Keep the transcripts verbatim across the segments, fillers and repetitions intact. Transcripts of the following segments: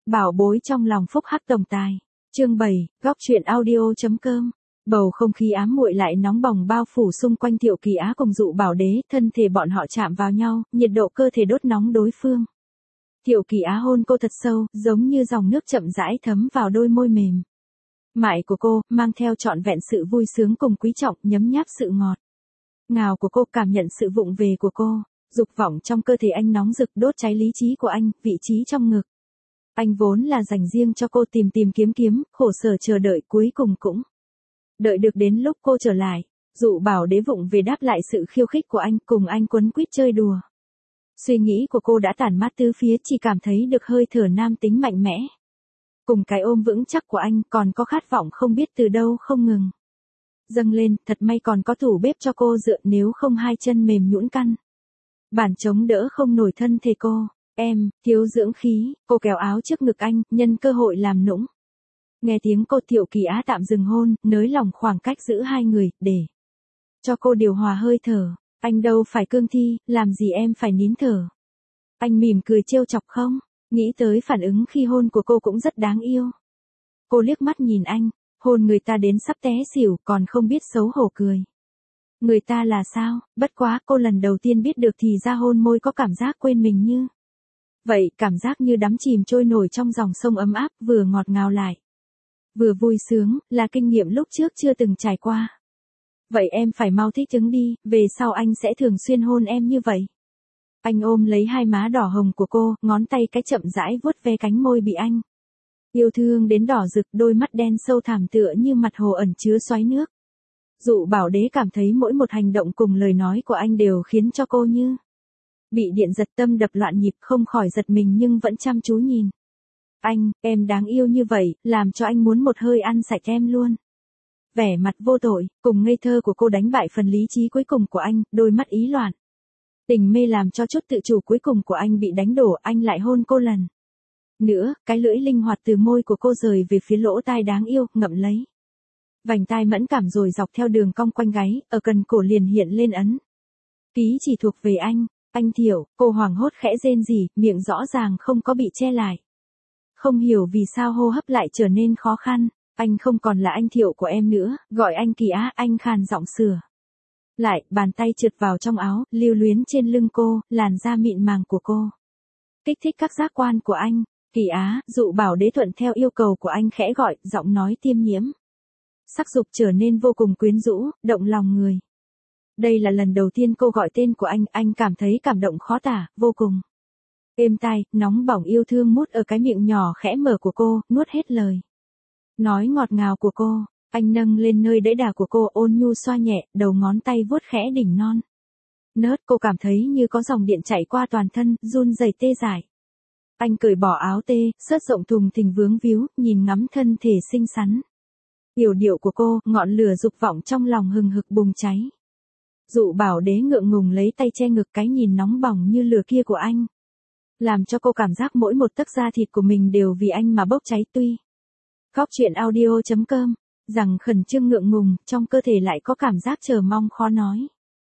Bảo bối trong lòng phúc hắc tổng tài. Chương bảy, góc truyện audio.com. Bầu không khí ám muội lại nóng bỏng bao phủ xung quanh Thiệu Kỳ Á cùng Dụ Bảo Đế, thân thể bọn họ chạm vào nhau, nhiệt độ cơ thể đốt nóng đối phương. Thiệu Kỳ Á hôn cô thật sâu, giống như dòng nước chậm rãi thấm vào đôi môi mềm mại của cô, mang theo trọn vẹn sự vui sướng cùng quý trọng, nhấm nháp sự ngọt ngào của cô, cảm nhận sự vụng về của cô. Dục vọng trong cơ thể anh nóng rực đốt cháy lý trí của anh, vị trí trong ngực anh vốn là dành riêng cho cô, tìm tìm kiếm kiếm, khổ sở chờ đợi, cuối cùng cũng đợi được đến lúc cô trở lại. Dụ Bảo Đế vụng về đáp lại sự khiêu khích của anh, cùng anh quấn quýt chơi đùa. Suy nghĩ của cô đã tản mát tứ phía, chỉ cảm thấy được hơi thở nam tính mạnh mẽ. Cùng cái ôm vững chắc của anh, còn có khát vọng không biết từ đâu không ngừng dâng lên. Thật may còn có tủ bếp cho cô dựa, nếu không hai chân mềm nhũn căn bản chống đỡ không nổi thân thể cô. Em, thiếu dưỡng khí, cô kéo áo trước ngực anh, nhân cơ hội làm nũng. Nghe tiếng cô, Thiệu Kỳ Á tạm dừng hôn, nới lỏng khoảng cách giữa hai người, để cho cô điều hòa hơi thở. Anh đâu phải cương thi, làm gì em phải nín thở. Anh mỉm cười trêu chọc không? Nghĩ tới phản ứng khi hôn của cô cũng rất đáng yêu. Cô liếc mắt nhìn anh, hôn người ta đến sắp té xỉu, còn không biết xấu hổ cười. Người ta là sao? Bất quá cô lần đầu tiên biết được thì ra hôn môi có cảm giác quên mình như vậy, cảm giác như đắm chìm trôi nổi trong dòng sông ấm áp, vừa ngọt ngào lại vừa vui sướng, là kinh nghiệm lúc trước chưa từng trải qua. Vậy em phải mau thích ứng đi, về sau anh sẽ thường xuyên hôn em như vậy. Anh ôm lấy hai má đỏ hồng của cô, ngón tay cái chậm rãi vuốt ve cánh môi bị anh yêu thương đến đỏ rực, đôi mắt đen sâu thẳm tựa như mặt hồ ẩn chứa xoáy nước. Dụ Bảo Đế cảm thấy mỗi một hành động cùng lời nói của anh đều khiến cho cô như bị điện giật, tâm đập loạn nhịp, không khỏi giật mình nhưng vẫn chăm chú nhìn. Anh, em đáng yêu như vậy, làm cho anh muốn một hơi ăn sạch em luôn. Vẻ mặt vô tội, cùng ngây thơ của cô đánh bại phần lý trí cuối cùng của anh, đôi mắt ý loạn tình mê làm cho chút tự chủ cuối cùng của anh bị đánh đổ. Anh lại hôn cô lần nữa, cái lưỡi linh hoạt từ môi của cô rời về phía lỗ tai đáng yêu, ngậm lấy vành tai mẫn cảm rồi dọc theo đường cong quanh gáy, ở cần cổ liền hiện lên ấn ký chỉ thuộc về anh. Anh Thiệu, cô hoảng hốt khẽ rên rỉ, miệng rõ ràng không có bị che lại. Không hiểu vì sao hô hấp lại trở nên khó khăn. Anh không còn là anh Thiệu của em nữa, gọi anh Kỳ Á. Anh khàn giọng sửa lại, bàn tay trượt vào trong áo, lưu luyến trên lưng cô, làn da mịn màng của cô kích thích các giác quan của anh. Kỳ Á. Dụ Bảo Đế thuận theo yêu cầu của anh khẽ gọi, giọng nói tiêm nhiễm sắc dục trở nên vô cùng quyến rũ, động lòng người. Đây là lần đầu tiên cô gọi tên của anh, anh cảm thấy cảm động khó tả, vô cùng êm tai, nóng bỏng yêu thương mút ở cái miệng nhỏ khẽ mở của cô, nuốt hết lời nói ngọt ngào của cô. Anh nâng lên nơi đẫy đà của cô, ôn nhu xoa nhẹ, đầu ngón tay vuốt khẽ đỉnh non nớt. Cô cảm thấy như có dòng điện chạy qua toàn thân, run rẩy tê dại. Anh cởi bỏ áo tê, sớt rộng thùng thình vướng víu, nhìn ngắm thân thể xinh xắn yểu điệu của cô, ngọn lửa dục vọng trong lòng hừng hực bùng cháy. Dụ Bảo Đế ngượng ngùng lấy tay che ngực, cái nhìn nóng bỏng như lửa kia của anh làm cho cô cảm giác mỗi một tấc da thịt của mình đều vì anh mà bốc cháy. Tuy góc truyện audio.com rằng khẩn trương ngượng ngùng, trong cơ thể lại có cảm giác chờ mong khó nói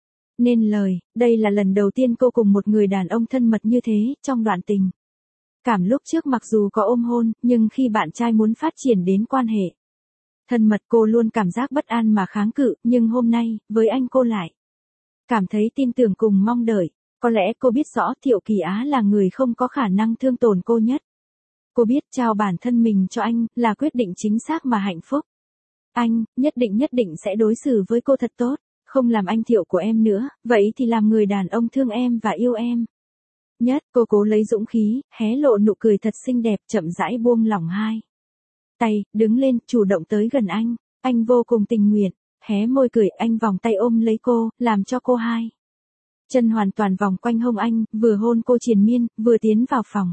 nên lời. Đây là lần đầu tiên cô cùng một người đàn ông thân mật như thế. Trong đoạn tình cảm lúc trước mặc dù có ôm hôn, nhưng khi bạn trai muốn phát triển đến quan hệ thân mật, cô luôn cảm giác bất an mà kháng cự, nhưng hôm nay, với anh cô lại cảm thấy tin tưởng cùng mong đợi. Có lẽ cô biết rõ Thiệu Kỳ Á là người không có khả năng thương tổn cô nhất. Cô biết trao bản thân mình cho anh là quyết định chính xác mà hạnh phúc. Anh, nhất định nhất định sẽ đối xử với cô thật tốt, không làm anh Thiệu của em nữa, vậy thì làm người đàn ông thương em và yêu em nhất. Cô cố lấy dũng khí, hé lộ nụ cười thật xinh đẹp, chậm rãi buông lỏng hai tay, đứng lên, chủ động tới gần anh. Anh vô cùng tình nguyện, hé môi cười, anh vòng tay ôm lấy cô, làm cho cô hai chân hoàn toàn vòng quanh hông anh, vừa hôn cô triền miên, vừa tiến vào phòng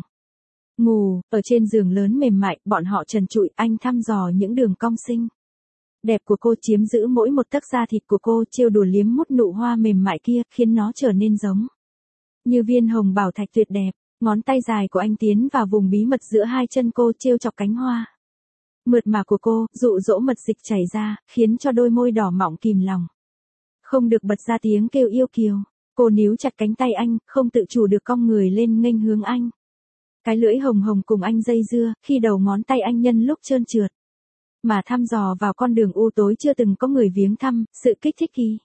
ngủ. Ở trên giường lớn mềm mại, bọn họ trần trụi, anh thăm dò những đường cong xinh đẹp của cô, chiếm giữ mỗi một tấc da thịt của cô, trêu đùa liếm mút nụ hoa mềm mại kia, khiến nó trở nên giống như viên hồng bảo thạch tuyệt đẹp. Ngón tay dài của anh tiến vào vùng bí mật giữa hai chân cô, trêu chọc cánh hoa mượt mà của cô, dụ dỗ mật dịch chảy ra, khiến cho đôi môi đỏ mọng kìm lòng không được bật ra tiếng kêu yêu kiều. Cô níu chặt cánh tay anh, không tự chủ được cong người lên nghênh hướng anh. Cái lưỡi hồng hồng cùng anh dây dưa, khi đầu ngón tay anh nhân lúc trơn trượt. Mà thăm dò vào con đường u tối chưa từng có người viếng thăm, sự kích thích kỳ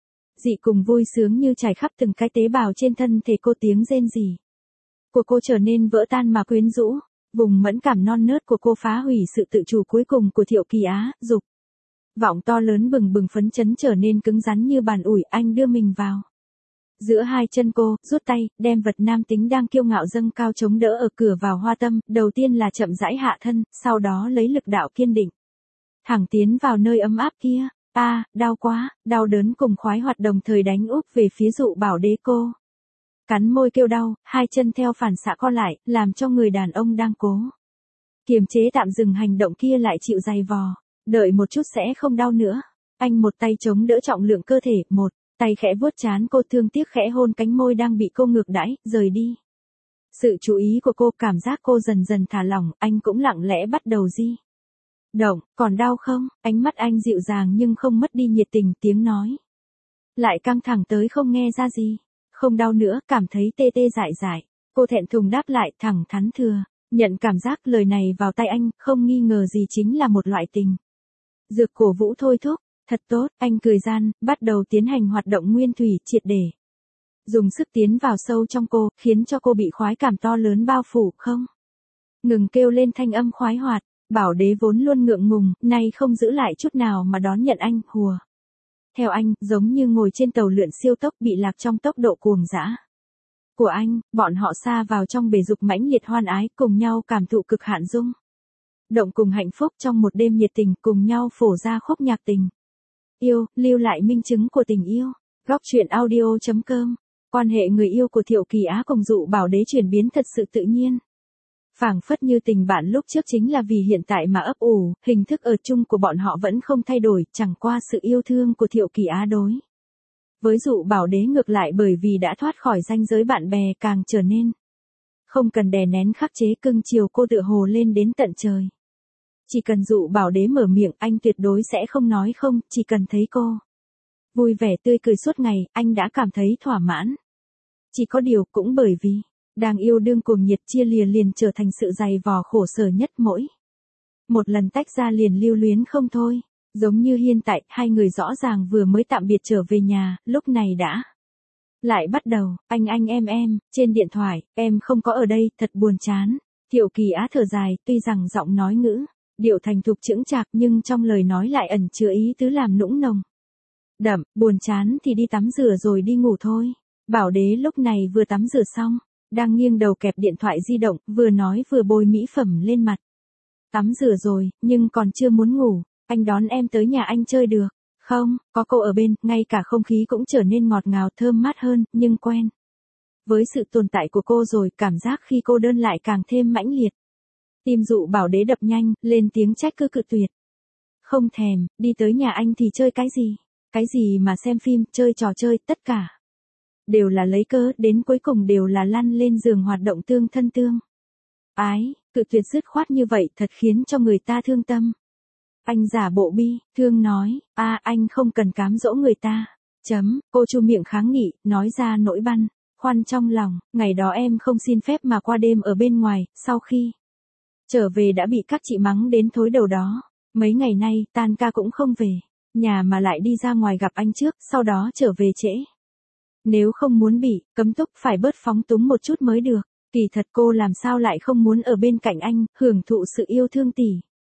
dị cùng vui sướng như trải khắp từng cái tế bào trên thân thể cô, tiếng rên rỉ của cô trở nên vỡ tan mà quyến rũ. Vùng mẫn cảm non nớt của cô phá hủy sự tự chủ cuối cùng của Thiệu Kỳ Á, dục vọng to lớn bừng bừng phấn chấn trở nên cứng rắn như bàn ủi. Anh đưa mình vào giữa hai chân cô, rút tay, đem vật nam tính đang kiêu ngạo dâng cao chống đỡ ở cửa vào hoa tâm, đầu tiên là chậm rãi hạ thân, sau đó lấy lực đạo kiên định thẳng tiến vào nơi ấm áp kia. A, à, đau quá, đau đớn cùng khoái hoạt đồng thời đánh úp về phía Dụ Bảo Đế. Cô cắn môi kêu đau, hai chân theo phản xạ co lại, làm cho người đàn ông đang cố kiềm chế tạm dừng hành động kia lại chịu dày vò. Đợi một chút sẽ không đau nữa. Anh một tay chống đỡ trọng lượng cơ thể, một tay khẽ vuốt trán cô, thương tiếc khẽ hôn cánh môi đang bị cô ngược đãi, rời đi sự chú ý của cô. Cảm giác cô dần dần thả lỏng, anh cũng lặng lẽ bắt đầu di động. Còn đau không? Ánh mắt anh dịu dàng nhưng không mất đi nhiệt tình, tiếng nói lại căng thẳng tới không nghe ra gì. Không đau nữa, cảm thấy tê tê dại dại. Cô thẹn thùng đáp lại, thẳng thắn thừa nhận cảm giác. Lời này vào tay anh, không nghi ngờ gì chính là một loại tình dược cổ vũ thôi thúc. Thật tốt, anh cười gian, bắt đầu tiến hành hoạt động nguyên thủy, triệt để dùng sức tiến vào sâu trong cô, khiến cho cô bị khoái cảm to lớn bao phủ, không ngừng kêu lên thanh âm khoái hoạt. Bảo Đế vốn luôn ngượng ngùng, nay không giữ lại chút nào mà đón nhận anh, hùa theo anh, giống như ngồi trên tàu lượn siêu tốc bị lạc trong tốc độ cuồng dã của anh. Bọn họ sa vào trong bể dục mãnh liệt hoan ái, cùng nhau cảm thụ cực hạn rung động cùng hạnh phúc trong một đêm nhiệt tình, cùng nhau phổ ra khúc nhạc tình yêu, lưu lại minh chứng của tình yêu. Góc truyện audio chấm com. Quan hệ người yêu của Thiệu Kỳ Á cùng Dụ Bảo Đế chuyển biến thật sự tự nhiên. Phảng phất như tình bạn lúc trước chính là vì hiện tại mà ấp ủ, hình thức ở chung của bọn họ vẫn không thay đổi, chẳng qua sự yêu thương của Thiệu Kỳ Á đối với Dụ Bảo Đế ngược lại bởi vì đã thoát khỏi ranh giới bạn bè càng trở nên không cần đè nén khắc chế, cưng chiều cô tựa hồ lên đến tận trời. Chỉ cần Dụ Bảo Đế mở miệng, anh tuyệt đối sẽ không nói không, chỉ cần thấy cô vui vẻ tươi cười suốt ngày, anh đã cảm thấy thỏa mãn. Chỉ có điều cũng bởi vì đang yêu đương cuồng nhiệt, chia lìa liền trở thành sự dày vò khổ sở nhất, mỗi một lần tách ra liền lưu luyến không thôi. Giống như hiện tại, hai người rõ ràng vừa mới tạm biệt trở về nhà, lúc này đã lại bắt đầu, anh anh em em, trên điện thoại, em không có ở đây, thật buồn chán. Thiệu Kỳ Á thở dài, tuy rằng giọng nói ngữ điệu thành thục chững chạc nhưng trong lời nói lại ẩn chứa ý tứ làm nũng nồng đậm. Buồn chán thì đi tắm rửa rồi đi ngủ thôi. Bảo Đế lúc này vừa tắm rửa xong, đang nghiêng đầu kẹp điện thoại di động, vừa nói vừa bôi mỹ phẩm lên mặt. Tắm rửa rồi, nhưng còn chưa muốn ngủ. Anh đón em tới nhà anh chơi được không? Có cô ở bên, ngay cả không khí cũng trở nên ngọt ngào thơm mát hơn, nhưng quen với sự tồn tại của cô rồi, cảm giác khi cô đơn lại càng thêm mãnh liệt. Tim Dụ Bảo Đế đập nhanh, lên tiếng trách cứ cự tuyệt. Không thèm, đi tới nhà anh thì chơi cái gì? Cái gì mà xem phim, chơi trò chơi, tất cả đều là lấy cớ, đến cuối cùng đều là lăn lên giường hoạt động tương thân tương ái. Cự tuyệt dứt khoát như vậy thật khiến cho người ta thương tâm. Anh giả bộ bi thương nói, a à, anh không cần cám dỗ người ta. Chấm, cô chu miệng kháng nghị, nói ra nỗi băn khoăn trong lòng. Ngày đó em không xin phép mà qua đêm ở bên ngoài, sau khi trở về đã bị các chị mắng đến thối đầu đó. Mấy ngày nay, tan ca cũng không về nhà mà lại đi ra ngoài gặp anh trước, sau đó trở về trễ. Nếu không muốn bị cấm túc phải bớt phóng túng một chút mới được. Kỳ thật cô làm sao lại không muốn ở bên cạnh anh, hưởng thụ sự yêu thương tỉ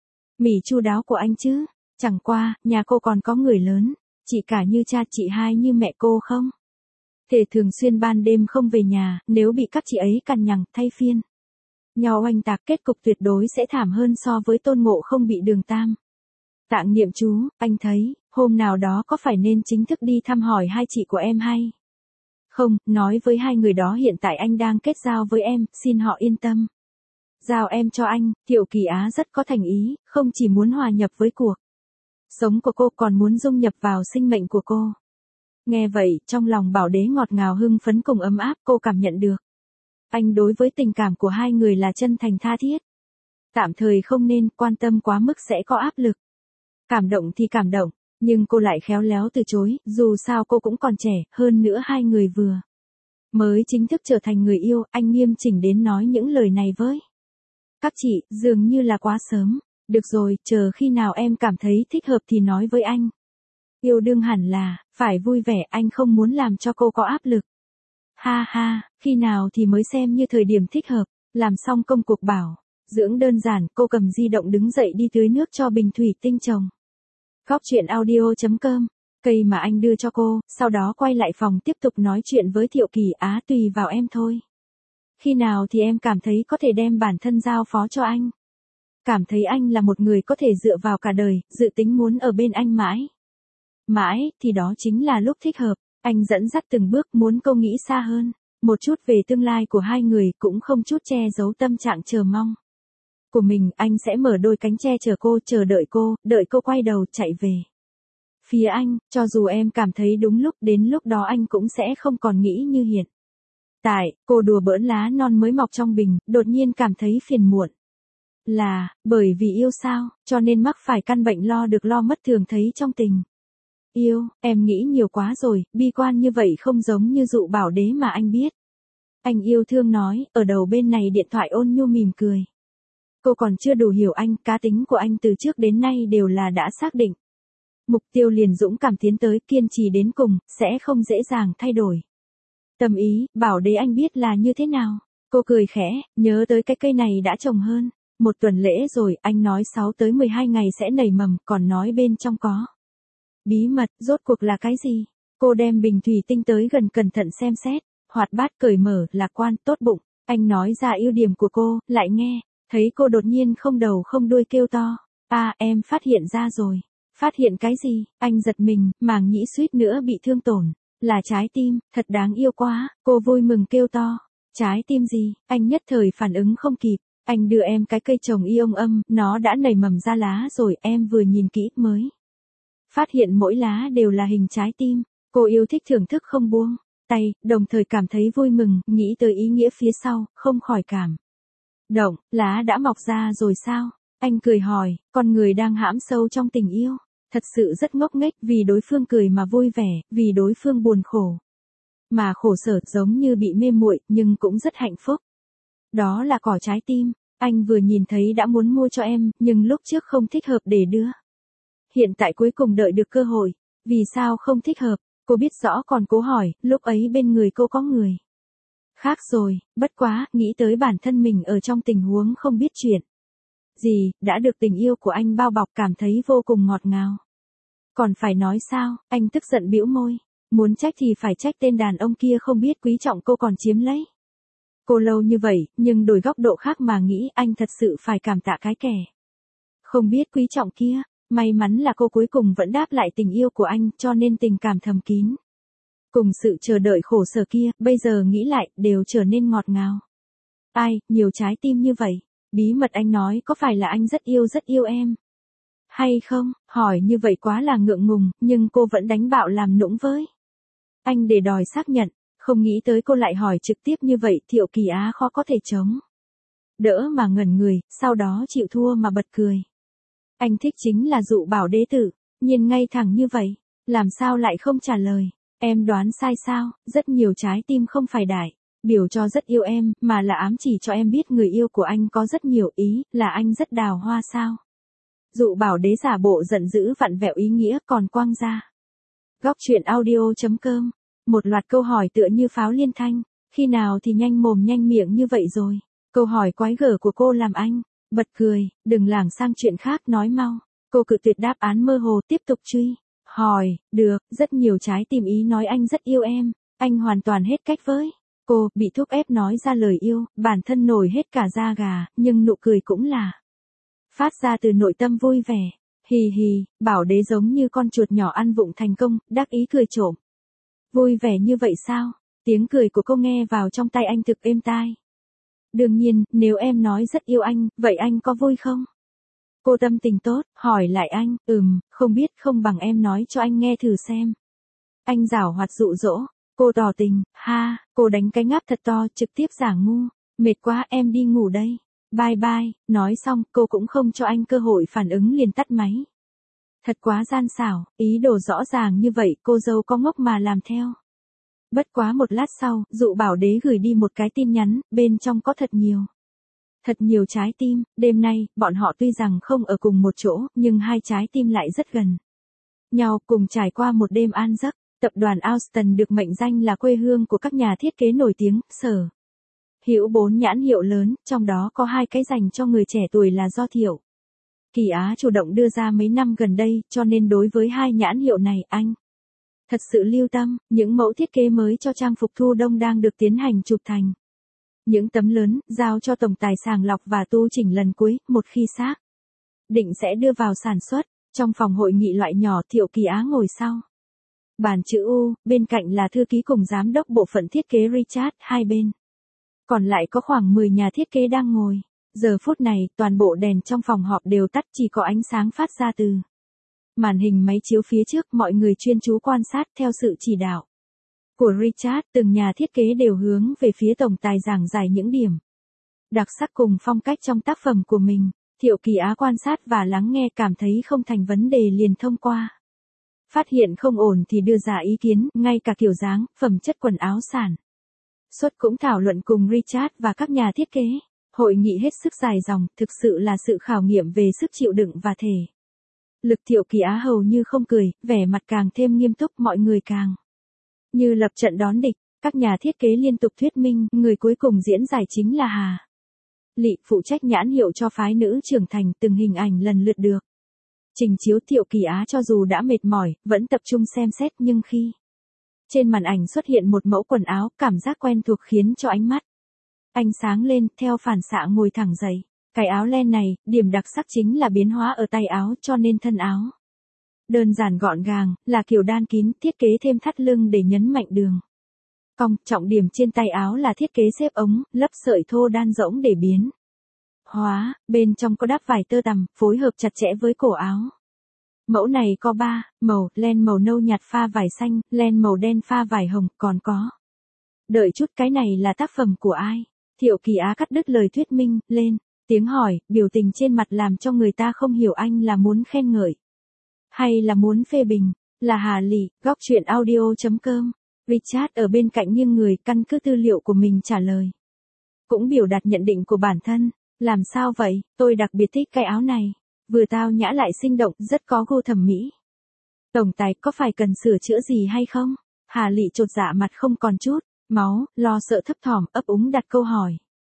mỉ chu đáo của anh chứ. Chẳng qua, nhà cô còn có người lớn, chị cả như cha, chị hai như mẹ cô không thể thường xuyên ban đêm không về nhà, nếu bị các chị ấy cằn nhằn thay phiên nhau oanh tạc, kết cục tuyệt đối sẽ thảm hơn so với Tôn Ngộ Không bị Đường Tam tạng niệm chú. Anh thấy, hôm nào đó có phải nên chính thức đi thăm hỏi hai chị của em hay không, nói với hai người đó hiện tại anh đang kết giao với em, xin họ yên tâm giao em cho anh. Thiệu Kỳ Á rất có thành ý, không chỉ muốn hòa nhập với cuộc sống của cô còn muốn dung nhập vào sinh mệnh của cô. Nghe vậy, trong lòng Bảo Đế ngọt ngào hưng phấn cùng ấm áp, cô cảm nhận được anh đối với tình cảm của hai người là chân thành tha thiết. Tạm thời không nên quan tâm quá mức sẽ có áp lực. Cảm động thì cảm động, nhưng cô lại khéo léo từ chối, dù sao cô cũng còn trẻ, hơn nữa hai người vừa Mới chính thức trở thành người yêu, anh nghiêm chỉnh đến nói những lời này với các chị, dường như là quá sớm. Được rồi, chờ khi nào em cảm thấy thích hợp thì nói với anh. Yêu đương hẳn là, phải vui vẻ, anh không muốn làm cho cô có áp lực. Ha ha, khi nào thì mới xem như thời điểm thích hợp. Làm xong công cuộc bảo dưỡng đơn giản, cô cầm di động đứng dậy đi tưới nước cho bình thủy tinh trồng. Góc chuyện audio chấm com, cây mà anh đưa cho cô, sau đó quay lại phòng tiếp tục nói chuyện với Thiệu Kỳ Á, tùy vào em thôi. Khi nào thì em cảm thấy có thể đem bản thân giao phó cho anh? Cảm thấy anh là một người có thể dựa vào cả đời, dự tính muốn ở bên anh mãi. Mãi, thì đó chính là lúc thích hợp. Anh dẫn dắt từng bước muốn cô nghĩ xa hơn. Một chút về tương lai của hai người cũng không chút che giấu tâm trạng chờ mong. Của mình, anh sẽ mở đôi cánh che chở cô, chờ đợi cô, đợi cô quay đầu chạy về. Phía anh, cho dù em cảm thấy đúng lúc, đến lúc đó anh cũng sẽ không còn nghĩ như hiện tại. Cô đùa bỡn lá non mới mọc trong bình, đột nhiên cảm thấy phiền muộn. Là, bởi vì yêu sao, cho nên mắc phải căn bệnh lo được lo mất thường thấy trong tình yêu. Em nghĩ nhiều quá rồi, bi quan như vậy không giống như dụ bảo đế mà anh biết. Anh yêu thương nói, ở đầu bên này điện thoại ôn nhu mỉm cười. Cô còn chưa đủ hiểu anh, cá tính của anh từ trước đến nay đều là đã xác định. Mục tiêu liền dũng cảm tiến tới, kiên trì đến cùng, sẽ không dễ dàng thay đổi. Tâm ý, bảo đế anh biết là như thế nào. Cô cười khẽ, nhớ tới cái cây này đã trồng hơn một tuần lễ rồi, anh nói sáu tới mười hai ngày sẽ nảy mầm, còn nói bên trong có bí mật, rốt cuộc là cái gì? Cô đem bình thủy tinh tới gần cẩn thận xem xét, hoạt bát cởi mở, lạc quan, tốt bụng. Anh nói ra ưu điểm của cô, lại nghe, thấy cô đột nhiên không đầu không đuôi kêu to. À, em phát hiện ra rồi. Phát hiện cái gì? Anh giật mình, màng nhĩ suýt nữa bị thương tổn. Là trái tim, thật đáng yêu quá. Cô vui mừng kêu to. Trái tim gì? Anh nhất thời phản ứng không kịp. Anh đưa em cái cây trồng ion âm, nó đã nảy mầm ra lá rồi, em vừa nhìn kỹ mới phát hiện mỗi lá đều là hình trái tim. Cô yêu thích thưởng thức không buông tay, đồng thời cảm thấy vui mừng, nghĩ tới ý nghĩa phía sau, không khỏi cảm động. Lá đã mọc ra rồi sao? Anh cười hỏi, con người đang hãm sâu trong tình yêu, thật sự rất ngốc nghếch, vì đối phương cười mà vui vẻ, vì đối phương buồn khổ mà khổ sở, giống như bị mê muội, nhưng cũng rất hạnh phúc. Đó là cỏ trái tim, anh vừa nhìn thấy đã muốn mua cho em, nhưng lúc trước không thích hợp để đưa. Hiện tại cuối cùng đợi được cơ hội, vì sao không thích hợp? Cô biết rõ còn cố hỏi, lúc ấy bên người cô có người khác rồi, bất quá, nghĩ tới bản thân mình ở trong tình huống không biết chuyện gì, đã được tình yêu của anh bao bọc, cảm thấy vô cùng ngọt ngào. Còn phải nói sao? Anh tức giận bĩu môi, muốn trách thì phải trách tên đàn ông kia không biết quý trọng cô còn chiếm lấy cô lâu như vậy, nhưng đổi góc độ khác mà nghĩ, anh thật sự phải cảm tạ cái kẻ không biết quý trọng kia. May mắn là cô cuối cùng vẫn đáp lại tình yêu của anh, cho nên tình cảm thầm kín cùng sự chờ đợi khổ sở kia, bây giờ nghĩ lại, đều trở nên ngọt ngào. Ai, nhiều trái tim như vậy. Bí mật anh nói có phải là anh rất yêu rất yêu em? Hay không? Hỏi như vậy quá là ngượng ngùng, nhưng cô vẫn đánh bạo làm nũng với anh để đòi xác nhận. Không nghĩ tới cô lại hỏi trực tiếp như vậy, Thiệu Kỳ Á khó có thể chống đỡ mà ngẩn người, sau đó chịu thua mà bật cười. Anh thích chính là dụ bảo đế tử, nhiên ngay thẳng như vậy, làm sao lại không trả lời? Em đoán sai sao? Rất nhiều trái tim không phải đại biểu cho rất yêu em, mà là ám chỉ cho em biết người yêu của anh có rất nhiều ý, là anh rất đào hoa sao? Dụ bảo đế giả bộ giận dữ vặn vẹo ý nghĩa còn quang ra. Góc chuyện audio chấm com, một loạt câu hỏi tựa như pháo liên thanh, khi nào thì nhanh mồm nhanh miệng như vậy rồi? Câu hỏi quái gở của cô làm anh bật cười, đừng lảng sang chuyện khác, nói mau. Cô cự tuyệt đáp án mơ hồ, tiếp tục truy hỏi, được, rất nhiều trái tim ý nói anh rất yêu em, anh hoàn toàn hết cách với cô, bị thúc ép nói ra lời yêu, bản thân nổi hết cả da gà, nhưng nụ cười cũng là phát ra từ nội tâm vui vẻ. Hì hì, bảo đế giống như con chuột nhỏ ăn vụng thành công, đắc ý cười trộm. Vui vẻ như vậy sao? Tiếng cười của cô nghe vào trong tai anh thực êm tai. Đương nhiên, nếu em nói rất yêu anh, vậy anh có vui không? Cô tâm tình tốt, hỏi lại anh, ừm, không biết, không bằng em nói cho anh nghe thử xem. Anh giảo hoạt dụ dỗ, cô tỏ tình, ha, cô đánh cái ngáp thật to, trực tiếp giả ngu, mệt quá em đi ngủ đây. Bye bye, nói xong, cô cũng không cho anh cơ hội phản ứng liền tắt máy. Thật quá gian xảo, ý đồ rõ ràng như vậy, cô dâu có ngốc mà làm theo. Bất quá một lát sau, dụ bảo đế gửi đi một cái tin nhắn, bên trong có thật nhiều. Thật nhiều trái tim, đêm nay, bọn họ tuy rằng không ở cùng một chỗ, nhưng hai trái tim lại rất gần nhau, cùng trải qua một đêm an giấc. Tập đoàn Alstom được mệnh danh là quê hương của các nhà thiết kế nổi tiếng, sở hữu bốn nhãn hiệu lớn, trong đó có hai cái dành cho người trẻ tuổi là do Thiệu Kỳ Á chủ động đưa ra mấy năm gần đây, cho nên đối với hai nhãn hiệu này, anh thật sự lưu tâm. Những mẫu thiết kế mới cho trang phục thu đông đang được tiến hành chụp thành những tấm lớn, giao cho tổng tài sàng lọc và tu chỉnh lần cuối, một khi xác định sẽ đưa vào sản xuất. Trong phòng hội nghị loại nhỏ, Thiệu Kỳ Á ngồi sau bàn chữ U, bên cạnh là thư ký cùng giám đốc bộ phận thiết kế Richard, hai bên còn lại có khoảng mười nhà thiết kế đang ngồi. Giờ phút này, toàn bộ đèn trong phòng họp đều tắt, chỉ có ánh sáng phát ra từ màn hình máy chiếu phía trước. Mọi người chuyên chú quan sát theo sự chỉ đạo của Richard, từng nhà thiết kế đều hướng về phía tổng tài giảng giải những điểm đặc sắc cùng phong cách trong tác phẩm của mình. Thiệu Kỳ Á quan sát và lắng nghe, cảm thấy không thành vấn đề liền thông qua. Phát hiện không ổn thì đưa ra ý kiến, ngay cả kiểu dáng, phẩm chất quần áo sản xuất cũng thảo luận cùng Richard và các nhà thiết kế. Hội nghị hết sức dài dòng, thực sự là sự khảo nghiệm về sức chịu đựng và thể lực. Thiệu Kỳ Á hầu như không cười, vẻ mặt càng thêm nghiêm túc, mọi người càng như lập trận đón địch. Các nhà thiết kế liên tục thuyết minh, người cuối cùng diễn giải chính là Hà Lị, phụ trách nhãn hiệu cho phái nữ trưởng thành. Từng hình ảnh lần lượt được trình chiếu. Thiệu Kỳ Á cho dù đã mệt mỏi, vẫn tập trung xem xét, nhưng khi trên màn ảnh xuất hiện một mẫu quần áo, cảm giác quen thuộc khiến cho ánh mắt anh sáng lên, theo phản xạ ngồi thẳng dậy. Cái áo len này, điểm đặc sắc chính là biến hóa ở tay áo, cho nên thân áo đơn giản gọn gàng, là kiểu đan kín, thiết kế thêm thắt lưng để nhấn mạnh đường cong. Trọng điểm trên tay áo là thiết kế xếp ống, lấp sợi thô đan rỗng để biến hóa. Bên trong có đắp vải tơ tằm, phối hợp chặt chẽ với cổ áo. Mẫu này có ba màu, len màu nâu nhạt pha vải xanh, len màu đen pha vải hồng, còn có. Đợi chút, cái này là tác phẩm của ai? Thiệu Kỳ Á cắt đứt lời thuyết minh, lên tiếng hỏi, biểu tình trên mặt làm cho người ta không hiểu anh là muốn khen ngợi hay là muốn phê bình. Là Hà Lị, góc chuyện audio chấm com. Richard ở bên cạnh nghiêng người, căn cứ tư liệu của mình trả lời. Cũng biểu đạt nhận định của bản thân. Làm sao vậy, tôi đặc biệt thích cái áo này. Vừa tao nhã lại sinh động, rất có gu thẩm mỹ. Tổng tài, có phải cần sửa chữa gì hay không? Hà Lị chột dạ, mặt không còn chút máu, lo sợ thấp thỏm, ấp úng đặt câu hỏi.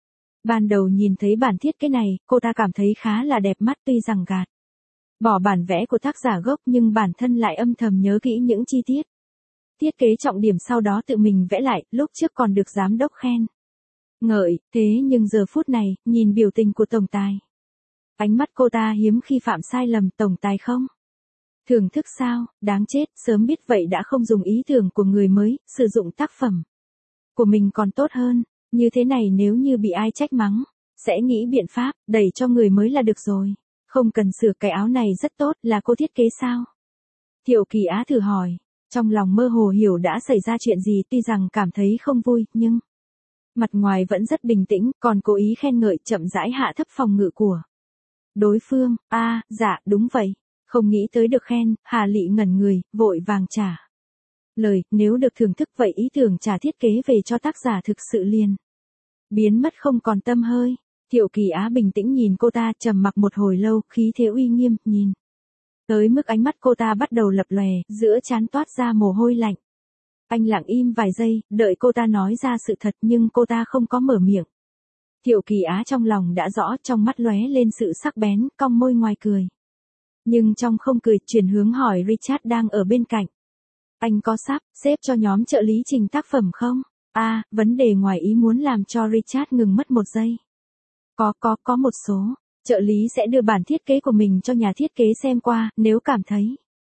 Ban đầu nhìn thấy bản thiết kế này, cô ta cảm thấy khá là đẹp mắt, tuy rằng gạt bỏ bản vẽ của tác giả gốc, nhưng bản thân lại âm thầm nhớ kỹ những chi tiết thiết kế trọng điểm, sau đó tự mình vẽ lại. Lúc trước còn được giám đốc khen ngợi, thế nhưng giờ phút này, nhìn biểu tình của tổng tài, ánh mắt cô ta hiếm khi phạm sai lầm. Tổng tài không thưởng thức sao? Đáng chết, sớm biết vậy đã không dùng ý tưởng của người mới, sử dụng tác phẩm của mình còn tốt hơn. Như thế này nếu như bị ai trách mắng, sẽ nghĩ biện pháp, đẩy cho người mới là được rồi. Không cần sửa, cái áo này rất tốt, là cô thiết kế sao? Thiệu Kỳ Á thử hỏi. Trong lòng mơ hồ hiểu đã xảy ra chuyện gì, tuy rằng cảm thấy không vui, nhưng mặt ngoài vẫn rất bình tĩnh, còn cố ý khen ngợi, chậm rãi hạ thấp phòng ngự của đối phương. A, à, dạ, đúng vậy. Không nghĩ tới được khen. Hà Lị ngẩn người, vội vàng trả lời, nếu được thưởng thức vậy ý tưởng trả thiết kế về cho tác giả thực sự liền biến mất không còn tăm hơi. Thiệu Kỳ Á bình tĩnh nhìn cô ta, trầm mặc một hồi lâu, khí thế uy nghiêm, nhìn tới mức ánh mắt cô ta bắt đầu lập lòe, giữa trán toát ra mồ hôi lạnh. Anh lặng im vài giây, đợi cô ta nói ra sự thật, nhưng cô ta không có mở miệng. Thiệu Kỳ Á trong lòng đã rõ, trong mắt lóe lên sự sắc bén, cong môi ngoài cười. Nhưng trong không cười, chuyển hướng hỏi Richard đang ở bên cạnh. Anh có sắp xếp cho nhóm trợ lý trình tác phẩm không? A, à, vấn đề ngoài ý muốn làm cho Richard ngừng mất một giây. Có, có, có một số trợ lý sẽ đưa bản thiết kế của mình cho nhà thiết kế xem qua, nếu cảm thấy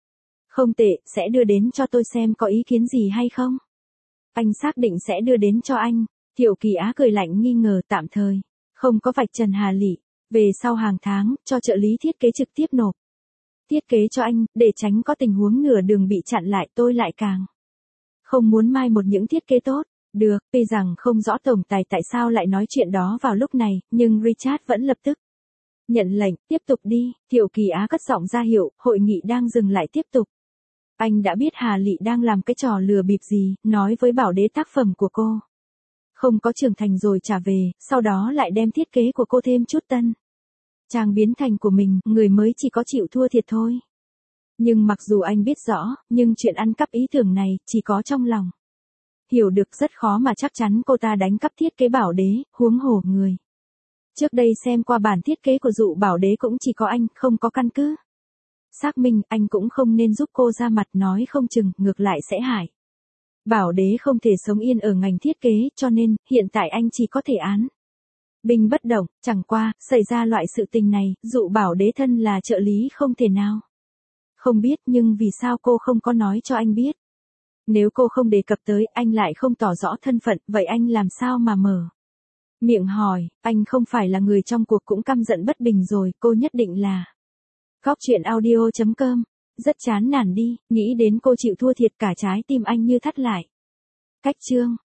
không tệ, sẽ đưa đến cho tôi xem có ý kiến gì hay không. Anh xác định sẽ đưa đến cho anh. Thiệu Kỳ Á cười lạnh nghi ngờ, tạm thời không có vạch trần Hà Lị. Về sau hàng tháng, cho trợ lý thiết kế trực tiếp nộp thiết kế cho anh, để tránh có tình huống nửa đường bị chặn lại. Tôi lại càng không muốn mai một những thiết kế tốt. Được, tuy rằng không rõ tổng tài tại sao lại nói chuyện đó vào lúc này, nhưng Richard vẫn lập tức nhận lệnh, tiếp tục đi. Thiệu Kỳ Á cất giọng ra hiệu, hội nghị đang dừng lại tiếp tục. Anh đã biết Hà Lị đang làm cái trò lừa bịp gì, nói với Bảo Đế tác phẩm của cô không có trưởng thành rồi trả về, sau đó lại đem thiết kế của cô thêm chút tân trang biến thành của mình, người mới chỉ có chịu thua thiệt thôi. Nhưng mặc dù anh biết rõ, nhưng chuyện ăn cắp ý tưởng này, chỉ có trong lòng. Hiểu được rất khó mà chắc chắn cô ta đánh cắp thiết kế Bảo Đế, huống hồ người. Trước đây xem qua bản thiết kế của dụ Bảo Đế cũng chỉ có anh, không có căn cứ xác minh, anh cũng không nên giúp cô ra mặt, nói không chừng, ngược lại sẽ hại. Bảo Đế không thể sống yên ở ngành thiết kế, cho nên, hiện tại anh chỉ có thể án binh bất động, chẳng qua, xảy ra loại sự tình này, dụ Bảo Đế thân là trợ lý không thể nào không biết, nhưng vì sao cô không có nói cho anh biết? Nếu cô không đề cập tới, anh lại không tỏ rõ thân phận, vậy anh làm sao mà mở miệng hỏi, anh không phải là người trong cuộc cũng căm giận bất bình rồi, cô nhất định là. Góc truyện audio chấm com, rất chán nản đi, nghĩ đến cô chịu thua thiệt cả trái tim anh như thắt lại. Cách chương